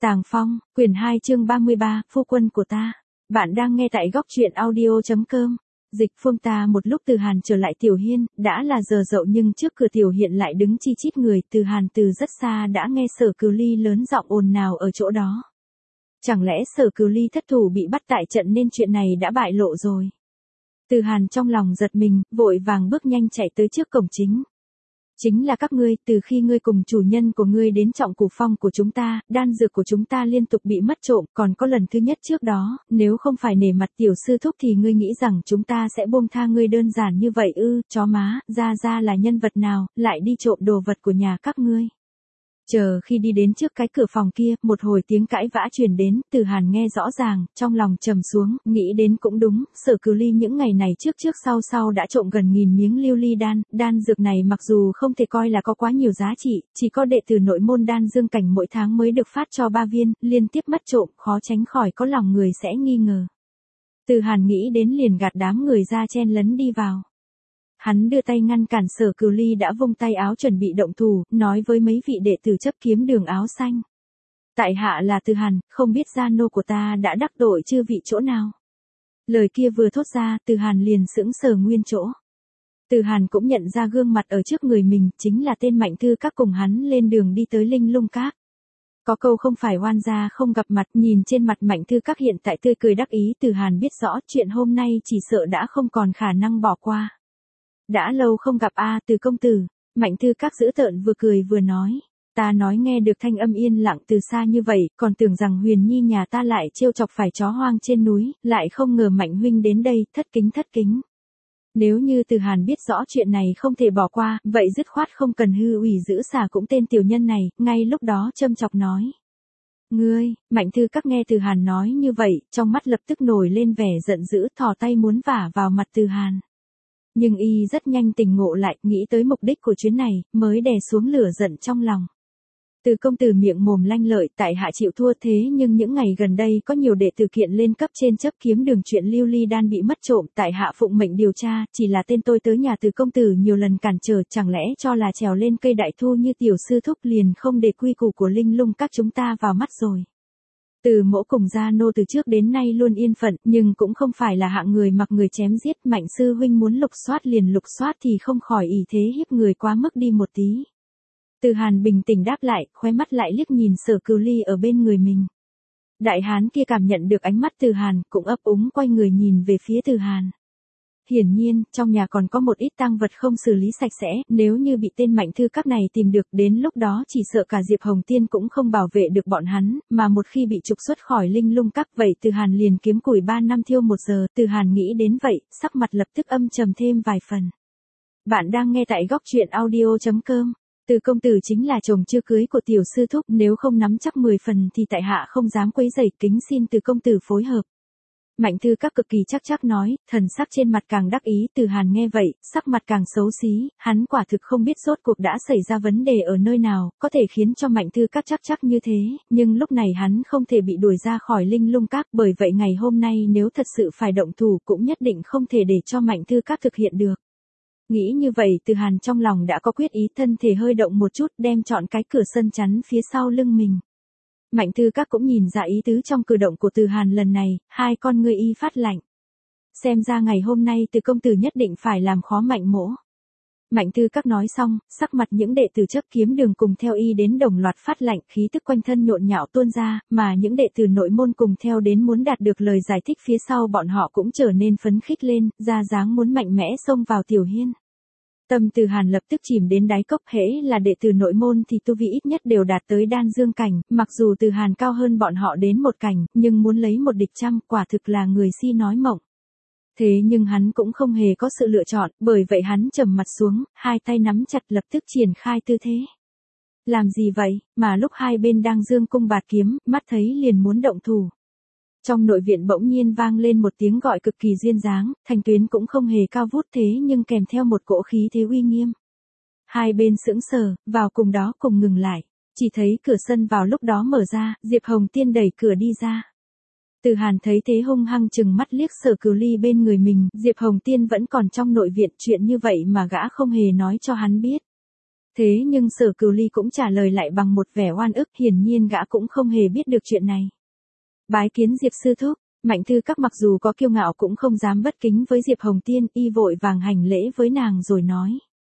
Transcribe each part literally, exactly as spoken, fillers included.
Tàng Phong, quyển hai chương ba mươi ba, phu quân của ta. Bạn đang nghe tại góc truyện audio.com. Dịch Phương ta một lúc Từ Hàn trở lại Tiểu Hiên, đã là giờ dậu nhưng trước cửa Tiểu Hiện lại đứng chi chít người. Từ Hàn từ rất xa đã nghe Sở Cửu Ly lớn giọng ồn nào ở chỗ đó. Chẳng lẽ Sở Cửu Ly thất thủ bị bắt tại trận nên chuyện này đã bại lộ rồi. Từ Hàn trong lòng giật mình, vội vàng bước nhanh chạy tới trước cổng chính. Chính là các ngươi, từ khi ngươi cùng chủ nhân của ngươi đến Trọng Cửu Phong của chúng ta, đan dược của chúng ta liên tục bị mất trộm, còn có lần thứ nhất trước đó, nếu không phải nể mặt tiểu sư thúc thì ngươi nghĩ rằng chúng ta sẽ buông tha ngươi đơn giản như vậy ư? Chó má, ra ra là nhân vật nào, lại đi trộm đồ vật của nhà các ngươi. Chờ khi đi đến trước cái cửa phòng kia, một hồi tiếng cãi vã truyền đến, Từ Hàn nghe rõ ràng, trong lòng trầm xuống, nghĩ đến cũng đúng, Sở Cửu Ly những ngày này trước trước sau sau đã trộm gần nghìn miếng lưu ly đan, đan dược này mặc dù không thể coi là có quá nhiều giá trị, chỉ có đệ tử nội môn đan dương cảnh mỗi tháng mới được phát cho ba viên, liên tiếp mất trộm, khó tránh khỏi có lòng người sẽ nghi ngờ. Từ Hàn nghĩ đến liền gạt đám người ra chen lấn đi vào. Hắn đưa tay ngăn cản Sở Cửu Ly đã vung tay áo chuẩn bị động thủ, nói với mấy vị đệ tử chấp kiếm đường áo xanh. Tại hạ là Từ Hàn, không biết gia nô của ta đã đắc tội chư vị chỗ nào. Lời kia vừa thốt ra, Từ Hàn liền sững sờ nguyên chỗ. Từ Hàn cũng nhận ra gương mặt ở trước người mình, chính là tên Mạnh Thư Các cùng hắn lên đường đi tới Linh Lung Các. Có câu không phải oan gia không gặp mặt, nhìn trên mặt Mạnh Thư Các hiện tại tươi cười đắc ý, Từ Hàn biết rõ chuyện hôm nay chỉ sợ đã không còn khả năng bỏ qua. Đã lâu không gặp a, Từ công tử. Mạnh Thư Các giữ tợn vừa cười vừa nói. Ta nói nghe được thanh âm yên lặng từ xa như vậy, còn tưởng rằng Huyền Nhi nhà ta lại trêu chọc phải chó hoang trên núi, lại không ngờ Mạnh huynh đến đây, thất kính thất kính. Nếu như Từ Hàn biết rõ chuyện này không thể bỏ qua, vậy dứt khoát không cần hư ủy giữ xả cũng tên tiểu nhân này, ngay lúc đó châm chọc nói. Ngươi, Mạnh Thư Các nghe Từ Hàn nói như vậy, trong mắt lập tức nổi lên vẻ giận dữ, thò tay muốn vả vào mặt Từ Hàn. Nhưng y rất nhanh tỉnh ngộ lại, nghĩ tới mục đích của chuyến này, mới đè xuống lửa giận trong lòng. Từ công tử miệng mồm lanh lợi, tại hạ chịu thua, thế nhưng những ngày gần đây có nhiều đệ tử kiện lên cấp trên chấp kiếm đường chuyện lưu ly đan bị mất trộm, tại hạ phụng mệnh điều tra, chỉ là tên tôi tới nhà Từ công tử nhiều lần cản trở, chẳng lẽ cho là trèo lên cây đại thu như tiểu sư thúc liền không để quy củ của Linh Lung Các chúng ta vào mắt rồi. Từ Mỗ cùng gia nô từ trước đến nay luôn yên phận, nhưng cũng không phải là hạng người mặc người chém giết. Mạnh sư huynh muốn lục soát liền lục soát thì không khỏi ỷ thế hiếp người quá mức đi một tí. Từ Hàn bình tĩnh đáp lại, khóe mắt lại liếc nhìn Sở Cửu Ly ở bên người mình. Đại hán kia cảm nhận được ánh mắt Từ Hàn, cũng ấp úng quay người nhìn về phía Từ Hàn. Hiển nhiên, trong nhà còn có một ít tang vật không xử lý sạch sẽ, nếu như bị tên Mạnh Thư Các này tìm được, đến lúc đó chỉ sợ cả Diệp Hồng Tiên cũng không bảo vệ được bọn hắn, mà một khi bị trục xuất khỏi Linh Lung Các vậy Từ Hàn liền kiếm củi ba năm thiêu một giờ. Từ Hàn nghĩ đến vậy, sắc mặt lập tức âm trầm thêm vài phần. Bạn đang nghe tại góc truyện audio.com. Từ công tử chính là chồng chưa cưới của tiểu sư thúc, nếu không nắm chắc mười phần thì tại hạ không dám quấy rầy, kính xin Từ công tử phối hợp. Mạnh Thư Các cực kỳ chắc chắc nói, thần sắc trên mặt càng đắc ý. Từ Hàn nghe vậy, sắc mặt càng xấu xí, hắn quả thực không biết rốt cuộc đã xảy ra vấn đề ở nơi nào, có thể khiến cho Mạnh Thư Các chắc chắc như thế, nhưng lúc này hắn không thể bị đuổi ra khỏi Linh Lung Các, bởi vậy ngày hôm nay nếu thật sự phải động thủ cũng nhất định không thể để cho Mạnh Thư Các thực hiện được. Nghĩ như vậy, Từ Hàn trong lòng đã có quyết ý, thân thể hơi động một chút, đem chọn cái cửa sân chắn phía sau lưng mình. Mạnh Thư Các cũng nhìn ra ý tứ trong cử động của Từ Hàn lần này, hai con ngươi y phát lạnh. Xem ra ngày hôm nay Từ công tử nhất định phải làm khó Mạnh Mỗ. Mạnh Thư Các nói xong, sắc mặt những đệ tử chấp kiếm đường cùng theo y đến đồng loạt phát lạnh, khí tức quanh thân nhộn nhạo tuôn ra, mà những đệ tử nội môn cùng theo đến muốn đạt được lời giải thích phía sau bọn họ cũng trở nên phấn khích lên, ra dáng muốn mạnh mẽ xông vào Tiểu Hiên. Tâm Từ Hàn lập tức chìm đến đáy cốc, hễ là đệ tử nội môn thì tu vi ít nhất đều đạt tới đan dương cảnh, mặc dù Từ Hàn cao hơn bọn họ đến một cảnh, nhưng muốn lấy một địch trăm, quả thực là người si nói mộng. Thế nhưng hắn cũng không hề có sự lựa chọn, bởi vậy hắn trầm mặt xuống, hai tay nắm chặt lập tức triển khai tư thế. Làm gì vậy, mà lúc hai bên đang giương cung bạt kiếm, mắt thấy liền muốn động thủ. Trong nội viện bỗng nhiên vang lên một tiếng gọi cực kỳ duyên dáng, thanh tuyến cũng không hề cao vút thế nhưng kèm theo một cỗ khí thế uy nghiêm. Hai bên sững sờ, vào cùng đó cùng ngừng lại, chỉ thấy cửa sân vào lúc đó mở ra, Diệp Hồng Tiên đẩy cửa đi ra. Từ Hàn thấy thế hung hăng chừng mắt liếc Sở Cửu Ly bên người mình, Diệp Hồng Tiên vẫn còn trong nội viện, chuyện như vậy mà gã không hề nói cho hắn biết. Thế nhưng Sở Cửu Ly cũng trả lời lại bằng một vẻ oan ức, hiển nhiên gã cũng không hề biết được chuyện này. Bái kiến Diệp sư thúc, Mạnh Thư Các mặc dù có kiêu ngạo cũng không dám bất kính với Diệp Hồng Tiên, y vội vàng hành lễ với nàng rồi nói.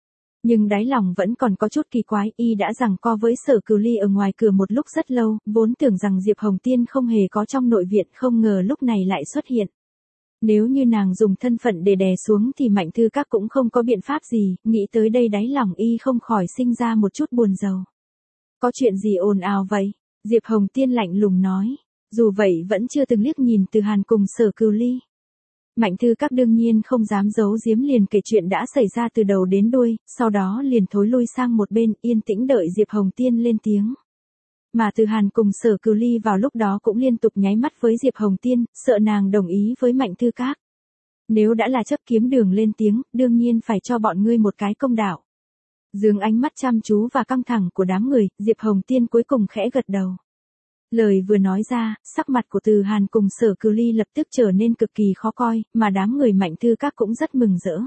Nhưng đáy lòng vẫn còn có chút kỳ quái, y đã giằng co với Sở Cửu Ly ở ngoài cửa một lúc rất lâu, vốn tưởng rằng Diệp Hồng Tiên không hề có trong nội viện, không ngờ lúc này lại xuất hiện. Nếu như nàng dùng thân phận để đè xuống thì Mạnh Thư Các cũng không có biện pháp gì, nghĩ tới đây đáy lòng y không khỏi sinh ra một chút buồn rầu. Có chuyện gì ồn ào vậy? Diệp Hồng Tiên lạnh lùng nói, dù vậy vẫn chưa từng liếc nhìn Từ Hàn cùng Sở Cửu Ly. Mạnh Thư Các đương nhiên không dám giấu giếm, liền kể chuyện đã xảy ra từ đầu đến đuôi, sau đó liền thối lui sang một bên, yên tĩnh đợi Diệp Hồng Tiên lên tiếng. Mà Từ Hàn cùng Sở Cửu Ly vào lúc đó cũng liên tục nháy mắt với Diệp Hồng Tiên, sợ nàng đồng ý với Mạnh Thư Các. Nếu đã là chấp kiếm đường lên tiếng, đương nhiên phải cho bọn ngươi một cái công đạo. Dưới ánh mắt chăm chú và căng thẳng của đám người, Diệp Hồng Tiên cuối cùng khẽ gật đầu. Lời vừa nói ra, sắc mặt của Từ Hàn cùng Sở Cửu Ly lập tức trở nên cực kỳ khó coi, mà đám người Mạnh Thư Các cũng rất mừng rỡ.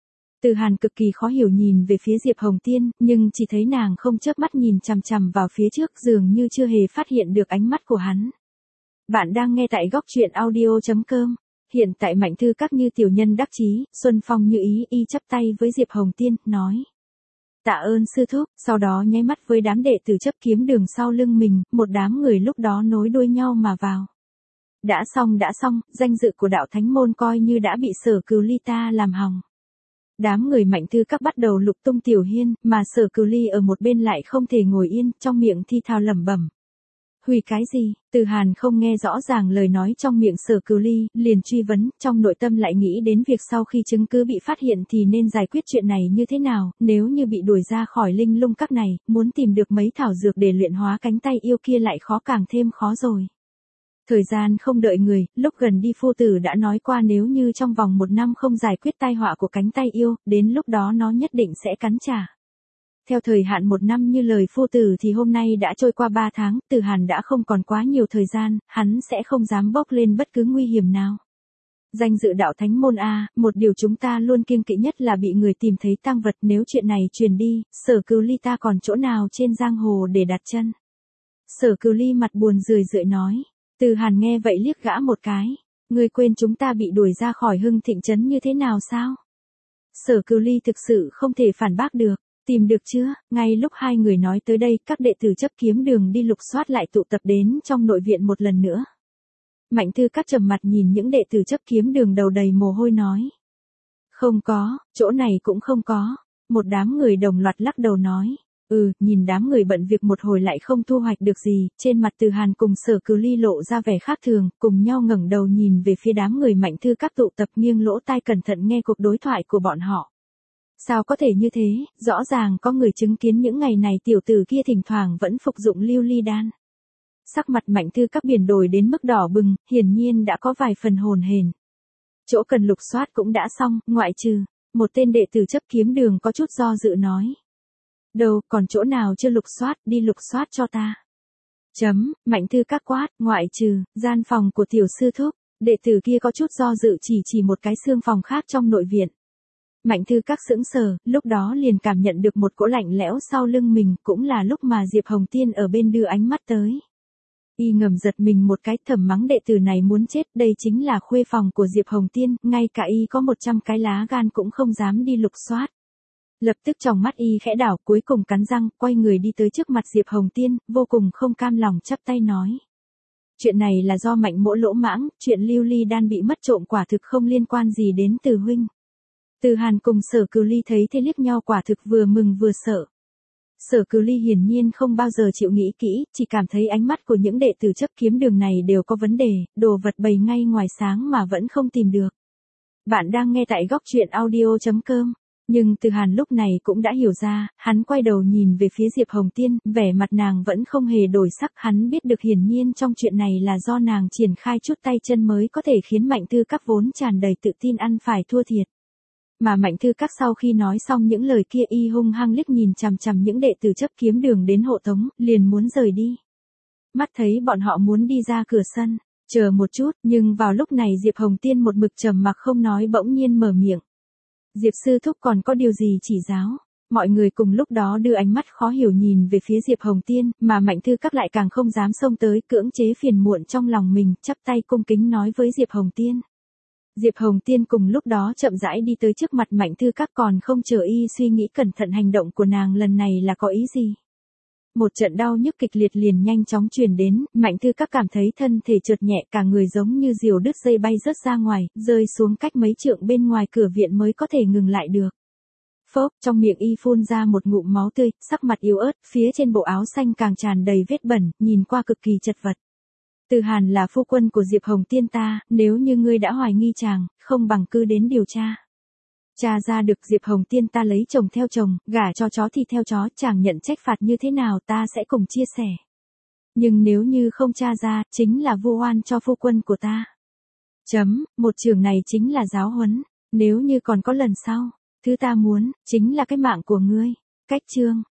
Từ Hàn cực kỳ khó hiểu nhìn về phía Diệp Hồng Tiên, nhưng chỉ thấy nàng không chớp mắt nhìn chằm chằm vào phía trước, dường như chưa hề phát hiện được ánh mắt của hắn. Bạn đang nghe tại góc truyện audio chấm com. Hiện tại Mạnh Thư Các như tiểu nhân đắc chí, Xuân Phong như ý, y chắp tay với Diệp Hồng Tiên, nói. Tạ ơn sư thúc, sau đó nháy mắt với đám đệ tử chấp kiếm đường sau lưng mình, một đám người lúc đó nối đuôi nhau mà vào. Đã xong đã xong, danh dự của đạo thánh môn coi như đã bị Sở Cửu Ly ta làm hỏng. Đám người Mạnh Thư Các bắt đầu lục tung tiểu hiên, mà Sở Cửu Ly ở một bên lại không thể ngồi yên, trong miệng thi thào lẩm bẩm. Hủy cái gì? Từ Hàn không nghe rõ ràng lời nói trong miệng Sở Cửu Ly, liền truy vấn, trong nội tâm lại nghĩ đến việc sau khi chứng cứ bị phát hiện thì nên giải quyết chuyện này như thế nào, nếu như bị đuổi ra khỏi linh lung các này, muốn tìm được mấy thảo dược để luyện hóa cánh tay yêu kia lại khó càng thêm khó rồi. Thời gian không đợi người, lúc gần đi phu tử đã nói qua nếu như trong vòng một năm không giải quyết tai họa của cánh tay yêu, đến lúc đó nó nhất định sẽ cắn trả. Theo thời hạn một năm như lời phu tử thì hôm nay đã trôi qua ba tháng, Từ Hàn đã không còn quá nhiều thời gian, hắn sẽ không dám bốc lên bất cứ nguy hiểm nào. Danh dự đạo thánh môn A, một điều chúng ta luôn kiêng kỵ nhất là bị người tìm thấy tang vật, nếu chuyện này truyền đi, Sở Cửu Ly ta còn chỗ nào trên giang hồ để đặt chân. Sở Cửu Ly mặt buồn rười rượi nói. Từ Hàn nghe vậy liếc gã một cái, ngươi quên chúng ta bị đuổi ra khỏi Hưng Thịnh trấn như thế nào sao? Sở Cửu Ly thực sự không thể phản bác được, tìm được chưa? Ngay lúc hai người nói tới đây, các đệ tử chấp kiếm đường đi lục soát lại tụ tập đến trong nội viện một lần nữa. Mạnh Thư Các trầm mặt nhìn những đệ tử chấp kiếm đường đầu đầy mồ hôi nói. Không có, chỗ này cũng không có. Một đám người đồng loạt lắc đầu nói. Ừ, nhìn đám người bận việc một hồi lại không thu hoạch được gì, trên mặt Từ Hàn cùng Sở Cửu Ly lộ ra vẻ khác thường, cùng nhau ngẩng đầu nhìn về phía đám người Mạnh Thư Các tụ tập, nghiêng lỗ tai cẩn thận nghe cuộc đối thoại của bọn họ. Sao có thể như thế, rõ ràng có người chứng kiến những ngày này tiểu tử kia thỉnh thoảng vẫn phục dụng lưu ly đan. Sắc mặt Mạnh Thư Các biển đổi đến mức đỏ bừng, hiển nhiên đã có vài phần hồn hển. Chỗ cần lục soát cũng đã xong, ngoại trừ, một tên đệ tử chấp kiếm đường có chút do dự nói. Đâu, còn chỗ nào chưa lục soát, đi lục soát cho ta. Chấm, Mạnh Thư Các quát, ngoại trừ, gian phòng của tiểu sư thúc, đệ tử kia có chút do dự chỉ chỉ một cái xương phòng khác trong nội viện. Mạnh Thư Các sững sờ, lúc đó liền cảm nhận được một cỗ lạnh lẽo sau lưng mình, cũng là lúc mà Diệp Hồng Tiên ở bên đưa ánh mắt tới. Y ngầm giật mình một cái, thầm mắng đệ tử này muốn chết, đây chính là khuê phòng của Diệp Hồng Tiên, ngay cả y có một trăm cái lá gan cũng không dám đi lục soát. Lập tức trong mắt y khẽ đảo, cuối cùng cắn răng, quay người đi tới trước mặt Diệp Hồng Tiên, vô cùng không cam lòng chắp tay nói. Chuyện này là do Mạnh Mỗ lỗ mãng, chuyện lưu ly đan bị mất trộm quả thực không liên quan gì đến Từ huynh. Từ Hàn cùng Sở Cửu Ly thấy thế liếc nhau, quả thực vừa mừng vừa sợ. Sở Cửu Ly hiển nhiên không bao giờ chịu nghĩ kỹ, chỉ cảm thấy ánh mắt của những đệ tử chấp kiếm đường này đều có vấn đề, đồ vật bày ngay ngoài sáng mà vẫn không tìm được. Bạn đang nghe tại góc truyện audio chấm com. Nhưng Từ Hàn lúc này cũng đã hiểu ra, hắn quay đầu nhìn về phía Diệp Hồng Tiên, vẻ mặt nàng vẫn không hề đổi sắc, hắn biết được hiển nhiên trong chuyện này là do nàng triển khai chút tay chân mới có thể khiến Mạnh Thư Các vốn tràn đầy tự tin ăn phải thua thiệt. Mà Mạnh Thư Các sau khi nói xong những lời kia y hung hăng liếc nhìn chằm chằm những đệ tử chấp kiếm đường đến hộ tống, liền muốn rời đi. Mắt thấy bọn họ muốn đi ra cửa sân, chờ một chút, nhưng vào lúc này Diệp Hồng Tiên một mực trầm mặc không nói bỗng nhiên mở miệng. Diệp sư thúc còn có điều gì chỉ giáo? Mọi người cùng lúc đó đưa ánh mắt khó hiểu nhìn về phía Diệp Hồng Tiên, mà Mạnh Thư Các lại càng không dám xông tới, cưỡng chế phiền muộn trong lòng mình, chắp tay cung kính nói với Diệp Hồng Tiên. Diệp Hồng Tiên cùng lúc đó chậm rãi đi tới trước mặt Mạnh Thư Các, còn không chờ y suy nghĩ cẩn thận hành động của nàng lần này là có ý gì. Một trận đau nhức kịch liệt liền nhanh chóng truyền đến, Mạnh Thư Các cảm thấy thân thể trượt nhẹ, cả người giống như diều đứt dây bay rớt ra ngoài, rơi xuống cách mấy trượng bên ngoài cửa viện mới có thể ngừng lại được. Phốc, trong miệng y phun ra một ngụm máu tươi, sắc mặt yếu ớt, phía trên bộ áo xanh càng tràn đầy vết bẩn, nhìn qua cực kỳ chật vật. Từ Hàn là phu quân của Diệp Hồng Tiên ta, nếu như ngươi đã hoài nghi chàng, không bằng cứ đến điều tra. Tra ra được Diệp Hồng Tiên ta lấy chồng theo chồng, gả cho chó thì theo chó, chàng nhận trách phạt như thế nào ta sẽ cùng chia sẻ. Nhưng nếu như không tra ra, chính là vu oan cho phu quân của ta. Chấm, một trường này chính là giáo huấn, nếu như còn có lần sau, thứ ta muốn, chính là cái mạng của ngươi. Cách chương.